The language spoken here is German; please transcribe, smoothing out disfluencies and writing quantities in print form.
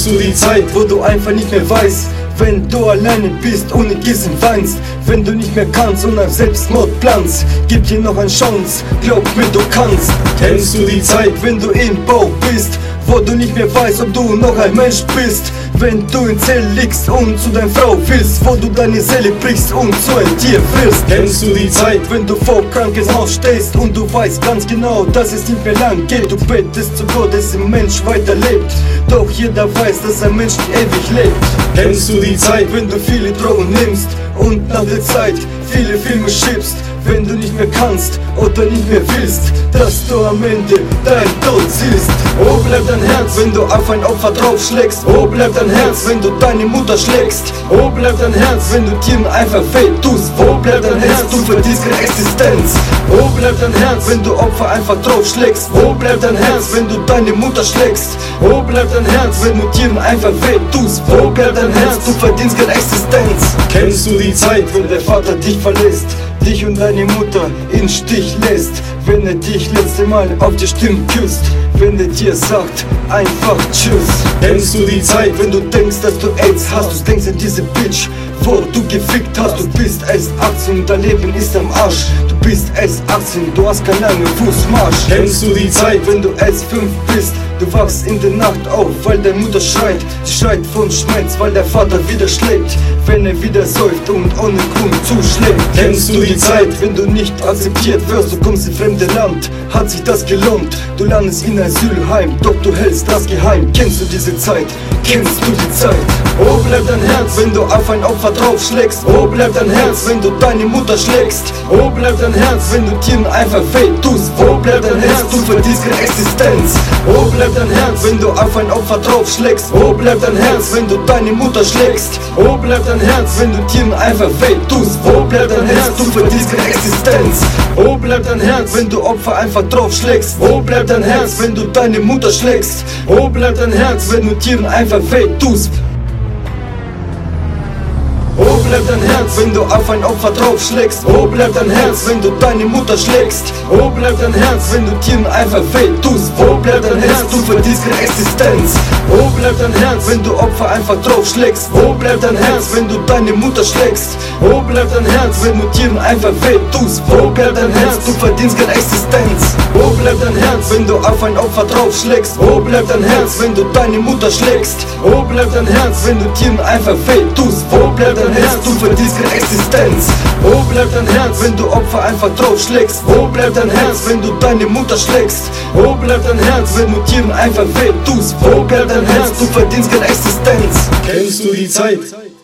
Kennst du die Zeit, wo du einfach nicht mehr weißt, wenn du alleine bist, ohne Kissen weinst, wenn du nicht mehr kannst und auf Selbstmord planst? Gib dir noch eine Chance, glaub mir, du kannst. Kennst du die Zeit, wenn du im Bauch bist, wo du nicht mehr weißt, ob du noch ein Mensch bist? Wenn du in Zell liegst und zu deiner Frau willst, wo du deine Seele brichst und zu ein Tier wirst? Kennst du die Zeit, wenn du vor Krankenhaus stehst und du weißt ganz genau, dass es nicht mehr lang geht? Du betest zu Gott, dass ein Mensch weiterlebt, doch jeder weiß, dass ein Mensch nicht ewig lebt. Kennst du die Zeit, wenn du viele Drogen nimmst und nach der Zeit viele Filme schiebst? Wenn du nicht mehr kannst oder nicht mehr willst, dass du am Ende dein Tod siehst. Wo bleibt dein Herz, wenn du auf ein Opfer draufschlägst? Wo bleibt dein Herz, wenn du deine Mutter schlägst? Wo bleibt dein Herz, wenn du Tieren einfach weh tust? Wo bleibt dein Herz, du verdienst keine Existenz? Wo bleibt dein Herz, wenn du Opfer einfach draufschlägst? Wo bleibt dein Herz, wenn du deine Mutter schlägst? Wo bleibt dein Herz, wenn du Tieren einfach weh tust? Wo bleibt dein Herz, du verdienst keine Existenz? Kennst du die Zeit, wenn der Vater dich verlässt, dich und deine Mutter in Stich lässt, wenn er dich letzte Mal auf die Stirn küsst, wenn er dir sagt, einfach tschüss. Kennst du die Zeit, wenn du denkst, dass du AIDS hast, du denkst an diese Bitch, wo du gefickt hast. Du bist erst 18 und dein Leben ist am Arsch. Du bist erst 18, du hast keinen langen Fußmarsch. Kennst du die Zeit, wenn du erst 5 bist, du wachst in der Nacht auf, weil deine Mutter schreit. Sie schreit von Schmerz, weil der Vater wieder schlägt, wenn er wieder säuft und ohne Grund zuschlägt. Kennst du die Zeit, wenn du nicht akzeptiert wirst, du kommst in fremde Land, hat sich das gelohnt? Du landest in Asylheim, doch du hältst das geheim. Kennst du diese Zeit? Kennst du die Zeit? Wo bleibt dein Herz, wenn du auf ein Opfer draufschlägst? Wo bleibt dein Herz, wenn du deine Mutter schlägst? Wo bleibt dein Herz, wenn du Tieren einfach weh tust? Wo bleibt dein Herz, du verdienst keine Existenz? Wo bleibt dein Herz, wenn du auf ein Opfer draufschlägst? Wo bleibt dein Herz, wenn du deine Mutter schlägst? Wo bleibt dein Herz, wenn du Tieren einfach weh tust? Wo bleibt dein Herz, du verdienst keine Existenz? Wo bleibt dein Herz, wenn du Opfer einfach draufschlägst? Wo bleibt dein Herz, wenn du deine Mutter schlägst? Wo bleibt dein Herz, wenn du Tieren einfach weh tust? Wo bleibt dein Herz, wenn du auf ein Opfer draufschlägst? Wo bleibt dein Herz, wenn du deine Mutter schlägst? Wo bleibt dein Herz, wenn du Tieren einfach weh tust? Wo bleibt dein Herz, du verdienst keine Existenz? Wo bleibt dein Herz, wenn du Opfer einfach draufschlägst? Wo bleibt dein Herz, wenn du deine Mutter schlägst? Wo bleibt dein Herz, wenn du Tieren einfach weh tust? Wo bleibt dein Herz, du verdienst keine Existenz? Wo bleibt dein Herz, wenn du auf ein Opfer draufschlägst? Wo bleibt dein Herz, wenn du deine Mutter schlägst? Wo bleibt dein Herz, wenn du Tieren einfach weh tust? Wo bleibt dein Herz, du verdienst keine Existenz? Wo bleibt dein Herz, wenn du Opfer einfach draufschlägst? Wo bleibt dein Herz, wenn du deine Mutter schlägst? Wo bleibt dein Herz, wenn du Tieren einfach weh tust? Wo bleibt dein Herz, du verdienst keine Existenz? Kennst du die Zeit?